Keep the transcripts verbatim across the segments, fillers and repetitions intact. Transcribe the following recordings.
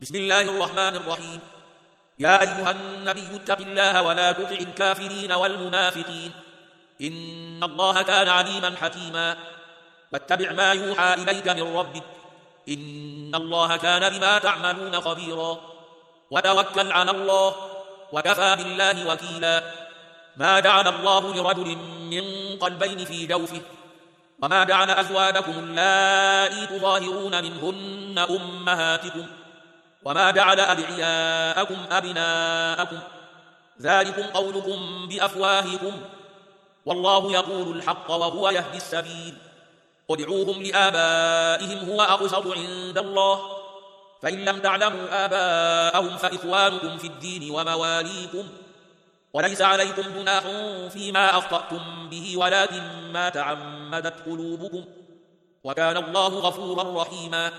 بسم الله الرحمن الرحيم. يا أيها النبي اتق الله ولا تطع الكافرين والمنافقين إن الله كان عليما حكيما. واتبع ما يوحى إليك من ربك إن الله كان بما تعملون خبيرا. وتوكل على الله وكفى بالله وكيلا. ما جعل الله لرجل من قلبين في جوفه وما جعل أزواجكم اللائي تظاهرون منهن أمهاتكم وما جعل أدعياءكم أبناءكم ذلكم قولكم بأفواهكم والله يقول الحق وهو يهدي السبيل. ادعوهم لآبائهم هو أقسط عند الله فإن لم تعلموا آباءهم فإخوانكم في الدين ومواليكم وليس عليكم جناح فيما أخطأتم به ولكن ما تعمدت قلوبكم وكان الله غفورا رحيما.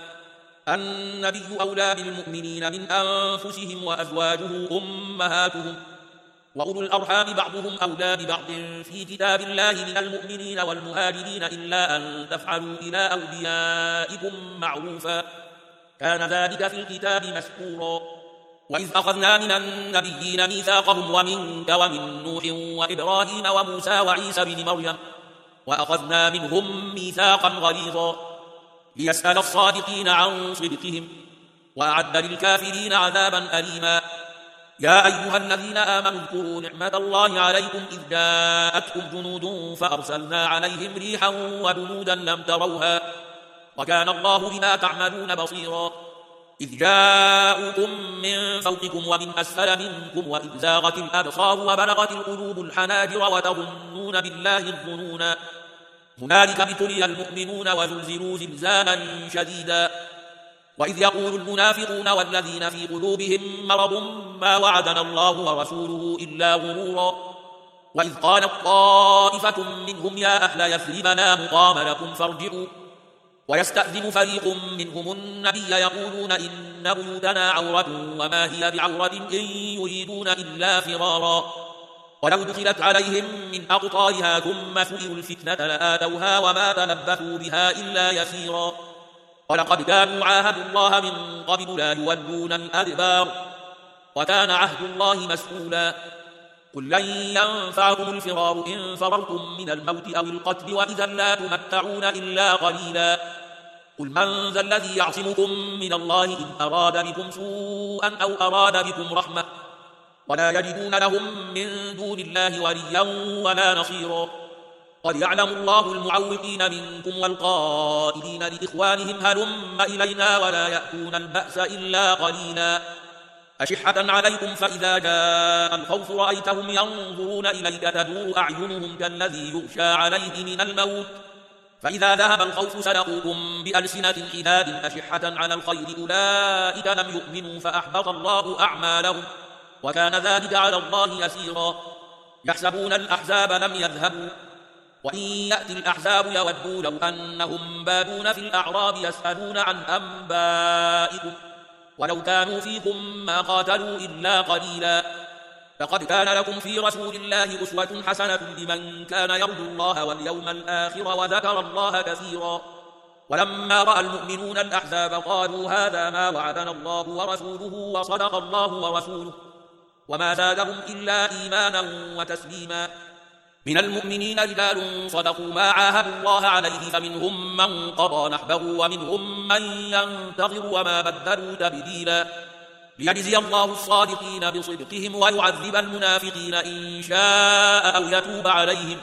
النبي أولى بالمؤمنين من أنفسهم وأزواجه أمهاتهم وأولو الأرحام بعضهم أولى ببعض في كتاب الله من المؤمنين والمهاجرين إلا أن تفعلوا إلى أوليائكم معروفا كان ذلك في الكتاب مسكورا. وإذ أخذنا من النبيين ميثاقهم ومنك ومن نوح وإبراهيم وموسى وعيسى بن مريم وأخذنا منهم ميثاقا غليظا ليسأل الصادقين عن صدقهم وأعد للكافرين عذابا أليما. يا أيها الذين آمنوا اذكروا نعمة الله عليكم إذ جاءتكم جنود فأرسلنا عليهم ريحا وجنودا لم تروها وكان الله بما تعملون بصيرا. إذ جاءوكم من فوقكم ومن أسفل منكم وإذ زاغت الأبصار وبلغت القلوب الحناجر وتظنون بالله الظنونا هنالك ابتلي المؤمنون وزلزلوا زلزالا شديدا. وإذ يقول المنافقون والذين في قلوبهم مرض ما وعدنا الله ورسوله إلا غرورا. وإذ قالت طائفة منهم يا أهل يثرب لا مقام لكم فارجعوا ويستأذن فريق منهم النبي يقولون إن بيوتنا عورة وما هي بعورة إن يريدون إلا فرارا. ولو دخلت عليهم من أقطارها ثم سئلوا الفتنة لآتوها وما تلبثوا بها إلا يسيرا. ولقد كانوا عاهدوا الله من قبل لا يولون الأدبار وكان عهد الله مسؤولا. قل لن ينفعكم الفرار إن فررتم من الموت أو القتل وإذا لا تمتعون إلا قليلا. قل من ذا الذي يعصمكم من الله إن أراد بكم سوءا أو أراد بكم رحمة ولا يجدون لهم من دون الله وليا ولا نصيرا. قد يعلم الله المعوقين منكم والقائلين لإخوانهم هلم إلينا ولا يأتون البأس إلا قليلا. أشحة عليكم فإذا جاء الخوف رأيتهم ينظرون إليك تدور أعينهم كالذي يغشى عليه من الموت فإذا ذهب الخوف سلقوكم بألسنة حداد أشحة على الخير أولئك لم يؤمنوا فأحبط الله أعمالهم وكان ذلك على الله يسيرا. يحسبون الأحزاب لم يذهبوا وإن يأتي الأحزاب يودوا لو أنهم بادون في الأعراب يسألون عن أنبائكم ولو كانوا فيكم ما قاتلوا إلا قليلا. لقد كان لكم في رسول الله أسوة حسنة لمن كان يرجو الله واليوم الآخر وذكر الله كثيرا. ولما رأى المؤمنون الأحزاب قالوا هذا ما وعدنا الله ورسوله وصدق الله ورسوله وما زادهم إلا إيمانا وتسليما. من المؤمنين رجال صدقوا ما عاهدوا الله عليه فمنهم من قضى نحبه ومنهم من ينتظر وما بدلوا تبديلا. ليجزي الله الصادقين بصدقهم ويعذب المنافقين إن شاء أو يتوب عليهم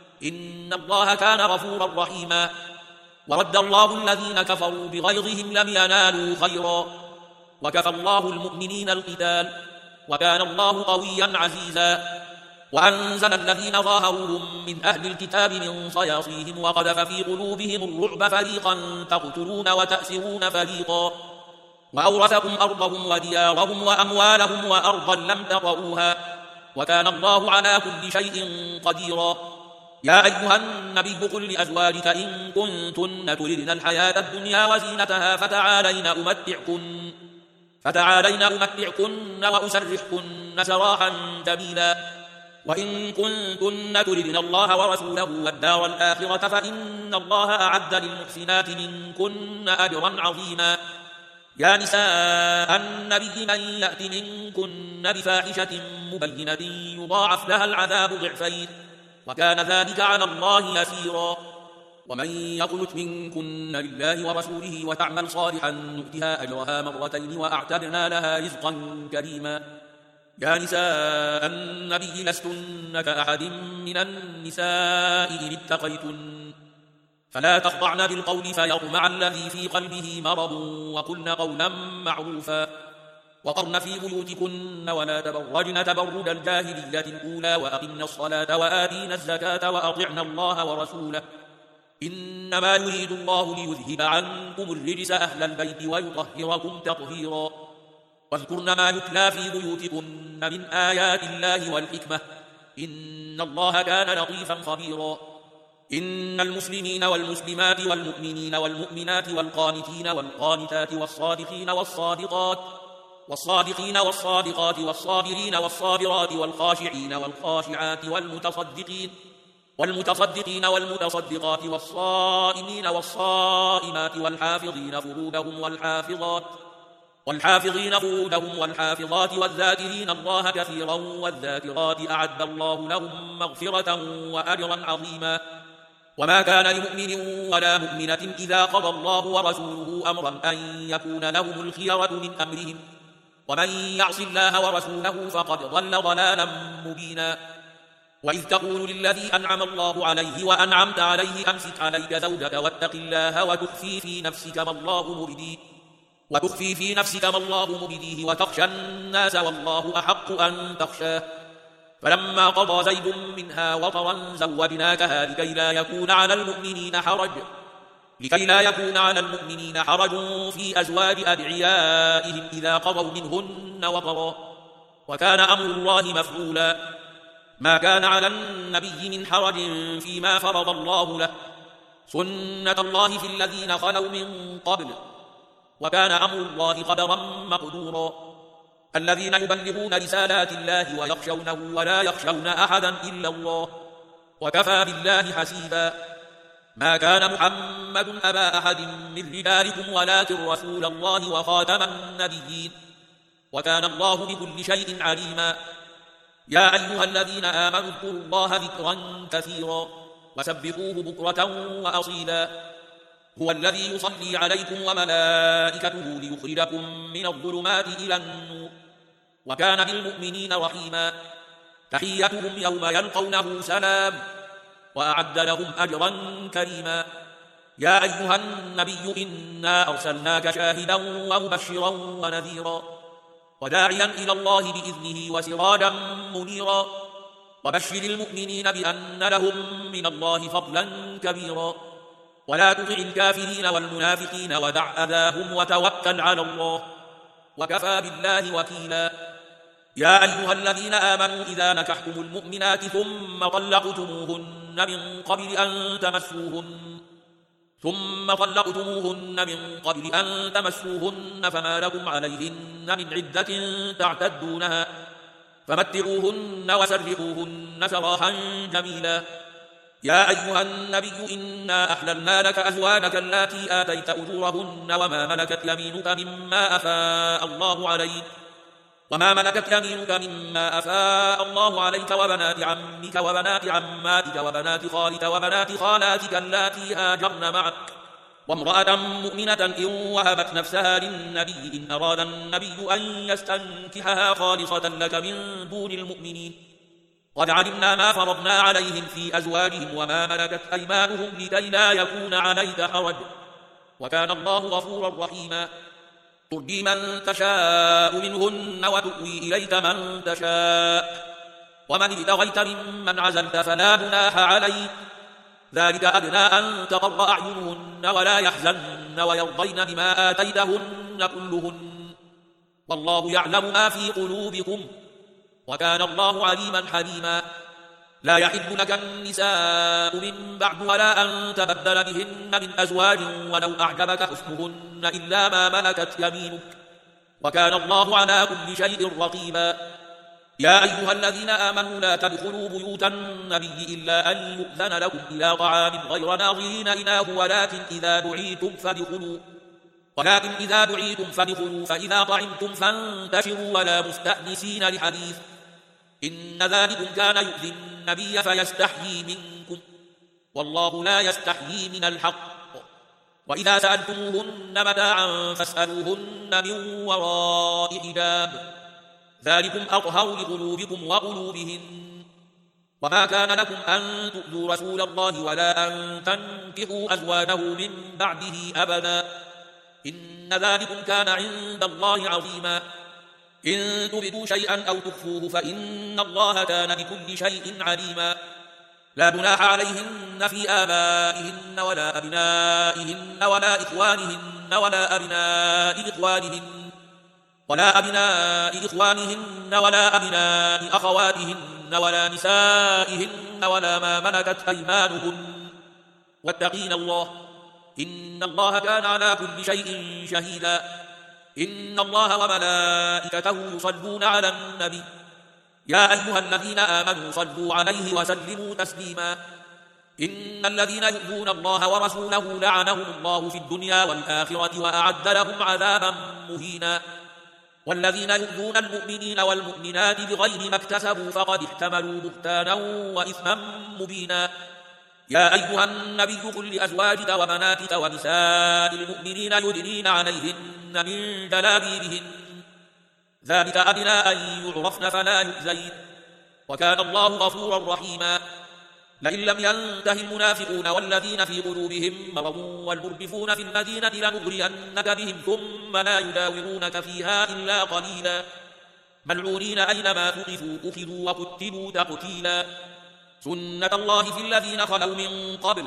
إن الله كان غفورا رحيما. ورد الله الذين كفروا بغيظهم لم ينالوا خيرا وكفى الله المؤمنين القتال وكان الله قويا عزيزا. وأنزل الذين ظاهروهم من أهل الكتاب من صياصيهم وقذف في قلوبهم الرعب فريقا تقتلون وتأسرون فريقا وأورثكم أرضهم وديارهم وأموالهم وأرضا لم تطئوها وكان الله على كل شيء قديرا. يا أيها النبي قل لأزواجك إن كنتن تردن الحياة الدنيا وزينتها فتعالين أمتعكن فتعالين أمتعكن وأسرحكن سراحا جميلا. وإن كنتن تردن الله ورسوله والدار الآخرة فإن الله أعد للمحسنات منكن أجرا عظيما. يا نساء النبي من يأت منكن بفاحشة مبينة يضاعف لها العذاب ضعفين وكان ذلك على الله يسيرا. ومن يقنت منكن لله ورسوله وتعمل صالحا نؤتها أجرها مرتين وأعتدنا لها رزقا كريما. يا نساء النبي لستن كأحد من النساء إن اتقيتن فلا تخضعن بالقول فيطمع الذي في قلبه مرض وقلن قولا معروفا وقرن في بيوتكن ولا تبرجن تبرج الجاهلية الأولى وأقمن الصلاة وآتين الزكاة وأطعن الله ورسوله إنما يريد الله ليذهب عنكم الرجس أهل البيت ويطهركم تطهيرا. واذكرن ما يتلى في بيوتكن من آيات الله والحكمة إن الله كان لطيفا خبيرا. إن المسلمين والمسلمات والمؤمنين والمؤمنات والقانتين والقانتات والصادقين والصادقات والصادقين والصادقات والصابرين والصابرات والخاشعين والخاشعات والمتصدقين والمتصدقين والمتصدقات والصائمين والصائمات والحافظين فروجهم والحافظات والحافظين فروجهم والحافظات والذاكرين الله كثيرا والذاكرات أعد الله لهم مغفرة وأجرا عظيما. وما كان لمؤمن ولا مؤمنة إذا قضى الله ورسوله أمرا أن يكون لهم الخيرة من أمرهم ومن يعص الله ورسوله فقد ضل ضلالا مبينا. وإذ تقول للذي أنعم الله عليه وأنعمت عليه أمسك عليك زوجك واتق الله وتخفي في نفسك ما الله مبديه وتخفي في نفسك ما الله مبديه وتخشى الناس والله أحق أن تخشاه فلما قضى زيد منها وطرا زوجناكها لكي لا يكون على المؤمنين حرج لكي لا يكون على المؤمنين حرج في أزواج أدعيائهم إذا قضوا منهن وطرا وكان أمر الله مفعولا. ما كان على النبي من حرج فيما فرض الله له سنة الله في الذين خلوا من قبل وكان أمر الله قدرا مقدورا. الذين يبلغون رسالات الله ويخشونه ولا يخشون أحدا إلا الله وكفى بالله حسيبا. ما كان محمد أبا أحد من رجالكم ولكن رسول الله وخاتم النبيين وكان الله بكل شيء عليما. يا أيها الذين آمنوا اذكروا الله ذكرا كثيرا وسبحوه بكرة وأصيلا. هو الذي يصلي عليكم وملائكته ليخرجكم من الظلمات إلى النور وكان بالمؤمنين رحيما. تحيتهم يوم يلقونه سلام وأعد لهم أجرا كريما. يا أيها النبي إنا أرسلناك شاهدا ومبشرا ونذيرا وداعيا إلى الله بإذنه وسراجا منيرا وبشر المؤمنين بأن لهم من الله فضلا كبيرا ولا تطع الكافرين والمنافقين ودع أذاهم وتوكل على الله وكفى بالله وكيلا. يا أيها الذين آمنوا إذا نكحتم المؤمنات ثم طلقتموهن من قبل أن تمسوهن ثم طلقتموهن من قبل أن تمسوهن فما لكم عليهن من عدة تعتدونها فمتعوهن وسرحوهن سراحا جميلا. يا أيها النبي إنا أحللنا لك أزواجك اللاتي آتيت أجورهن وما ملكت يمينك مما أفاء الله عليك وما ملكت يمينك مما أفاء الله عليك وبنات عمك وبنات عماتك وبنات خالك وبنات خالاتك اللاتي هاجرن معك وامرأة مؤمنة إن وهبت نفسها للنبي إن أراد النبي أن يستنكحها خالصة لك من دون المؤمنين قد علمنا ما فرضنا عليهم في أزواجهم وما ملكت أيمانهم لكي لا يكون عليك حرج وكان الله غفورا رحيما. ترجي من تشاء منهن وتؤوي إليك من تشاء ومن ابتغيت ممن عزلت فلا جناح عليك ذلك أدنى أن تقر أعينهن ولا يحزن ويرضين بما آتيتهن كلهن والله يعلم ما في قلوبكم وكان الله عليما حليما. لا يحل لك النساء من بعد ولا أن تبدل بهن من أزواج ولو أعجبك حسنهن إلا ما ملكت يمينك وكان الله على كل شيء رقيبا. يا أيها الذين آمنوا لا تدخلوا بيوت النبي إلا أن يؤذن لكم إلى طعام غير ناظرين إناه ولكن إذا دعيتم فادخلوا ولكن إذا دعيتم فادخلوا فإذا طعمتم فانتشروا ولا مستأنسين لحديث إن ذلكم كان يؤذي النبي فيستحيي منكم والله لا يستحيي من الحق وإذا سألتموهن متاعا فاسألوهن من وراء حجاب ذلكم أطهر لقلوبكم وقلوبهن وما كان لكم أن تؤذوا رسول الله ولا أن تنكحوا أزواجه من بعده أبدا إن ذلكم كان عند الله عظيما إن تبدوا شيئا أو تخفوه فإن الله كان بكل شيء عليما لا جناح عليهن في آبائهن ولا أبنائهن ولا إخوانهن ولا أبناء إخوانهن ولا أبناء إخوانهن ولا أبناء أخواتهن ولا نسائهن ولا ما ملكت أيمانهن واتقين الله إن الله كان على كل شيء شهيدا إن الله وملائكته يصلون على النبي يا أيها الذين آمنوا صلوا عليه وسلموا تسليما إن الذين يؤذون الله ورسوله لعنهم الله في الدنيا والآخرة وأعد لهم عذابا مهينا والذين يؤذون المؤمنين والمؤمنات بغير ما اكتسبوا فقد احتملوا بهتانا وإثما مبينا يا أيها النبي قل لأزواجك وبناتك ونساء المؤمنين يدنين عليهن من جلابيبهن ذلك أدنى أن يعرفن فلا يؤذين وكان الله غفورا رحيما لئن لم ينته المنافقون والذين في قلوبهم مرض والمرجفون في المدينة لنغرينك بهم ثم لا يداورونك فيها إلا قليلا ملعونين أينما ثقفوا أخذوا وقتلوا تقتيلا سنة الله في الذين خلوا من قبل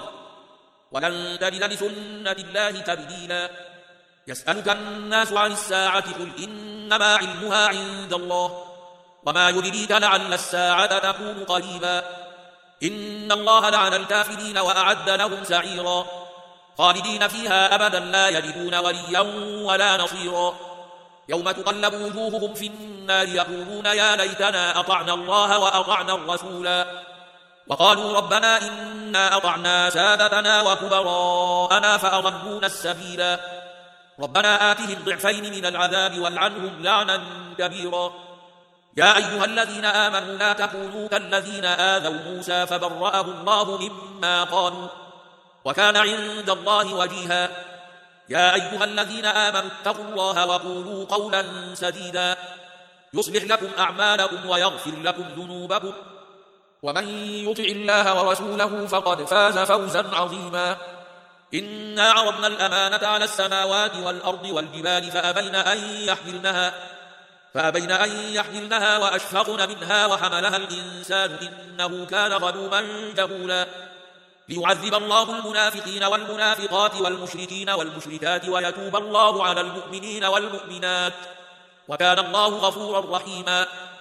ولن تجد لسنة الله تبديلا يسألك الناس عن الساعة قل إنما علمها عند الله وما يدريك لعل الساعة تكون قريبا إن الله لعن الكافرين وأعد لهم سعيرا خالدين فيها أبدا لا يجدون وليا ولا نصيرا يوم تقلب وجوههم في النار يقولون يا ليتنا أطعنا الله وأطعنا الرسولا وقالوا ربنا إنا أطعنا سادتنا وكبراءنا فأضلونا السبيلا ربنا آتهم ضعفين من العذاب والعنهم لعنا كبيرا يا أيها الذين آمنوا لا تكونوا كالذين آذوا موسى فبرأه الله مما قالوا وكان عند الله وجيها يا أيها الذين آمنوا اتقوا الله وقولوا قولا سديدا يصلح لكم أعمالكم ويغفر لكم ذنوبكم ومن يطع الله ورسوله فقد فاز فوزا عظيما إنا عرضنا الأمانة على السماوات والأرض والجبال فأبين أن يحملنها فأبين أن يحملنها وأشفقن منها وحملها الإنسان إنه كان ظلوما جهولا ليعذب الله المنافقين والمنافقات والمشركين والمشركات ويتوب الله على المؤمنين والمؤمنات وكان الله غفورا رحيما